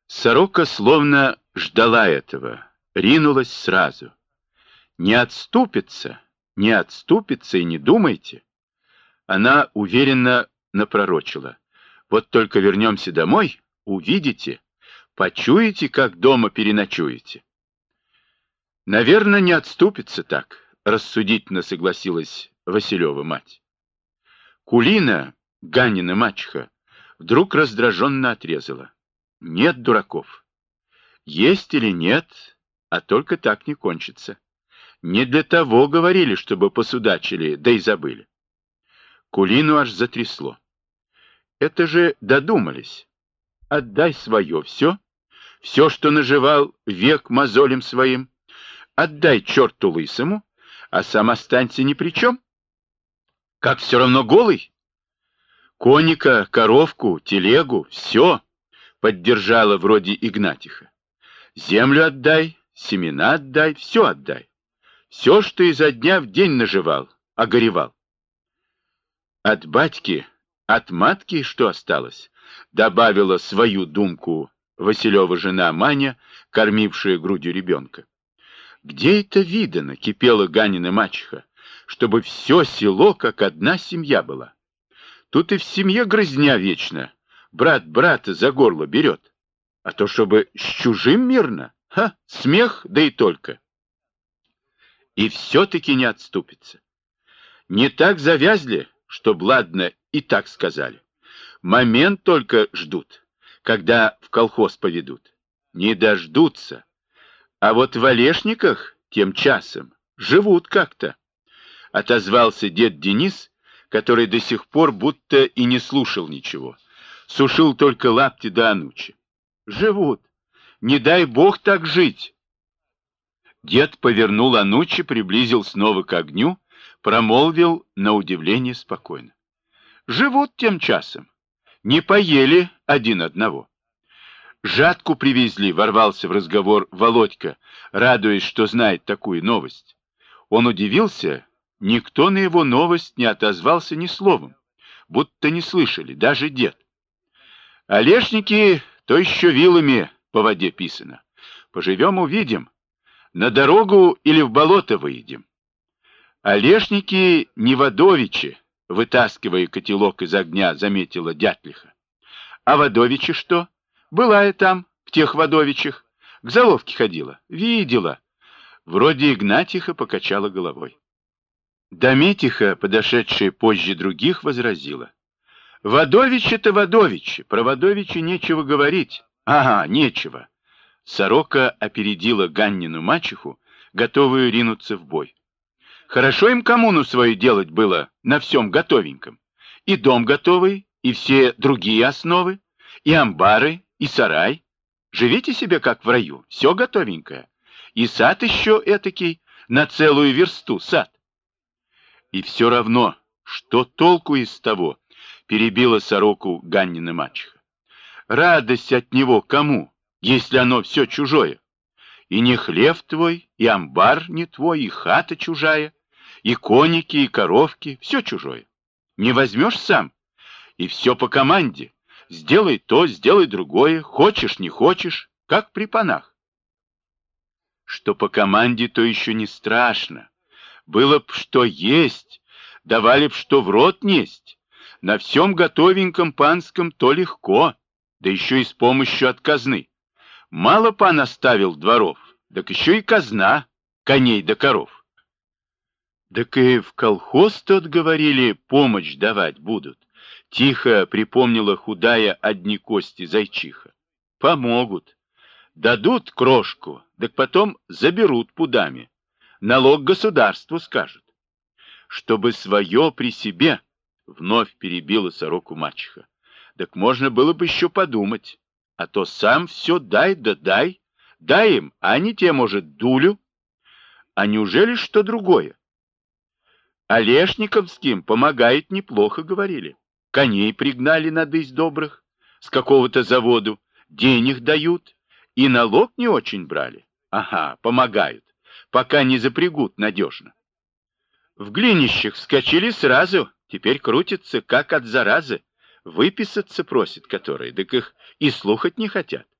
Сорока словно ждала этого, ринулась сразу. Не отступится, не отступится и не думайте. Она уверенно напророчила. Вот только вернемся домой, увидите, почуете, как дома переночуете. Наверное, не отступится так, рассудительно согласилась Василева мать. Кулина, Ганина мачеха, вдруг раздраженно отрезала. Нет дураков. Есть или нет, а только так не кончится. Не для того говорили, чтобы посудачили, да и забыли. Кулину аж затрясло. Это же додумались. Отдай свое все, все, что наживал век мозолем своим. Отдай черту лысому, а сам останься ни при чем. Как все равно голый? Коника, коровку, телегу, все, поддержала вроде Игнатиха. Землю отдай, семена отдай, все отдай. Все, что изо дня в день наживал, огоревал. От батьки, от матки что осталось? Добавила свою думку Василева жена Маня, кормившая грудью ребенка. Где это видано, кипела Ганина мачеха, чтобы все село как одна семья была? Тут и в семье грызня вечно, брат брата за горло берет. А то чтобы с чужим мирно, смех, да и только. И все-таки не отступится. Не так завязли, чтоб ладно и так сказали. Момент только ждут, когда в колхоз поведут. Не дождутся. А вот в Олешниках тем часом живут как-то. Отозвался дед Денис, который до сих пор будто и не слушал ничего. Сушил только лапти да анучи. Живут. Не дай бог так жить. Дед повернул анучи, приблизил снова к огню, промолвил на удивление спокойно. Живут тем часом. Не поели один одного. Жатку привезли, ворвался в разговор Володька, радуясь, что знает такую новость. Он удивился, никто на его новость не отозвался ни словом, будто не слышали, даже дед. Олешники то еще вилами по воде писано. Поживем — увидим. На дорогу или в болото выйдем. Олешники не водовичи, вытаскивая котелок из огня, заметила Дятлиха. А водовичи что? Была я там, в тех водовичах. К заловке ходила. Видела. Вроде Игнатиха покачала головой. Дометиха, подошедшая позже других, возразила. Водовичи-то водовичи. Про водовичи нечего говорить. Ага, нечего. Сорока опередила Ганнину мачеху, готовую ринуться в бой. Хорошо им коммуну свою делать было на всем готовеньком. И дом готовый, и все другие основы, и амбары, и сарай. Живите себе как в раю, все готовенькое. И сад еще этакий, на целую версту сад. И все равно, что толку из того, перебила сороку Ганнина мачеха. Радость от него кому, если оно все чужое? И не хлев твой, и амбар не твой, и хата чужая, и коники, и коровки, все чужое. Не возьмешь сам, и все по команде. Сделай то, сделай другое, хочешь, не хочешь, как при панах. Что по команде, то еще не страшно. Было б что есть, давали б что в рот несть. На всем готовеньком панском то легко, да еще и с помощью от казны. Мало пан оставил дворов, так еще и казна, коней да коров. Так и в колхоз тот, говорили, помощь давать будут. Тихо припомнила худая одни кости зайчиха. Помогут. Дадут крошку, так потом заберут пудами. Налог государству скажут. Чтобы свое при себе, вновь перебила сороку мачеха. Так можно было бы еще подумать. А то сам все дай да дай. Дай им, а они те, может, дулю. А неужели что другое? Олешниковским помогает неплохо, говорили. Коней пригнали на дысь добрых, с какого-то заводу, денег дают, и налог не очень брали. Ага, помогают, пока не запрягут надежно. В глинищах вскочили сразу, теперь крутятся, как от заразы. Выписаться просят которые, так их и слухать не хотят.